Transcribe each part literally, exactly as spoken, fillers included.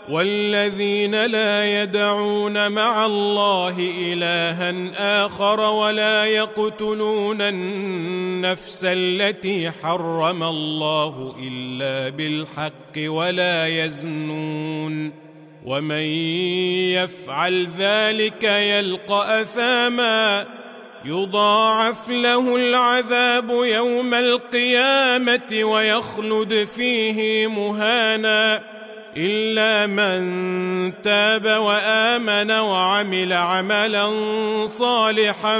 والذين لا يدعون مع الله إلها آخر ولا يقتلون النفس التي حرم الله إلا بالحق ولا يزنون ومن يفعل ذلك يلقى أثاما يضاعف له العذاب يوم القيامة ويخلد فيه مهانا إلا من تاب وآمن وعمل عملا صالحا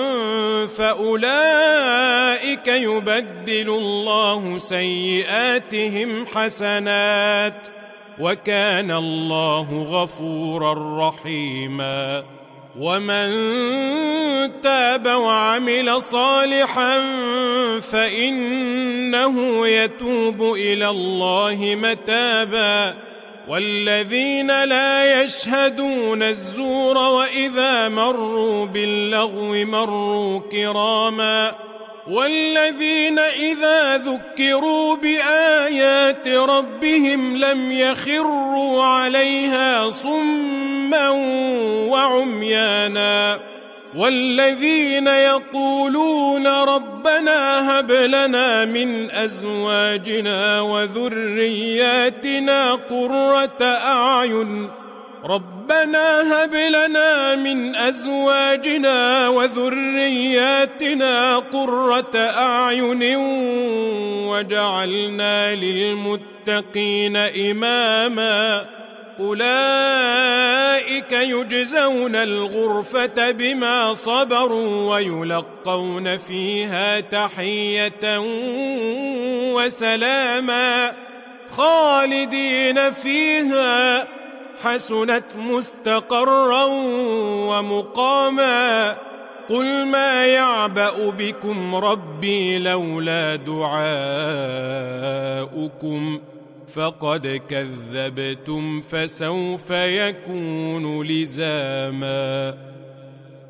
فأولئك يبدل الله سيئاتهم حسنات وكان الله غفورا رحيما ومن تاب وعمل صالحا فإنه يتوب إلى الله متابا والذين لا يشهدون الزور وإذا مروا باللغو مروا كراما والذين إذا ذكروا بآيات ربهم لم يخروا عليها صما وعميانا والذين يقولون ربنا هب لنا من أزواجنا وذرياتنا قرة أعين ربنا هب لنا من أزواجنا وذرياتنا قرة أعين وجعلنا للمتقين إماما أولئك يجزون الغرفة بما صبروا ويلقون فيها تحية وسلاما خالدين فيها حسنت مستقرا ومقاما قل ما يعبأ بكم ربي لولا دعاؤكم فقد كذبتم فسوف يكون لزاما.